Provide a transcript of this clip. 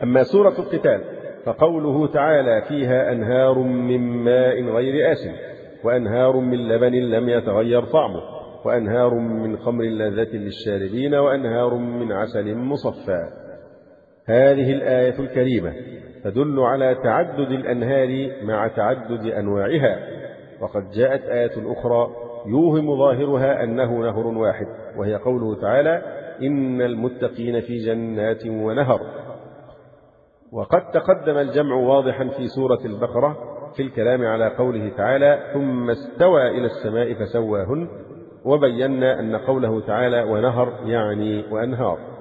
أما سورة القتال فقوله تعالى فيها أنهار من ماء غير آسن وأنهار من لبن لم يتغير طعمه وأنهار من خمر لذة للشاربين وأنهار من عسل مصفى. هذه الآية الكريمة تدل على تعدد الأنهار مع تعدد أنواعها، وقد جاءت آية أخرى يوهم ظاهرها أنه نهر واحد، وهي قوله تعالى إن المتقين في جنات ونهر. وقد تقدم الجمع واضحا في سورة البقرة في الكلام على قوله تعالى ثم استوى إلى السماء فسواهن، وبينا أن قوله تعالى ونهر يعني وأنهار.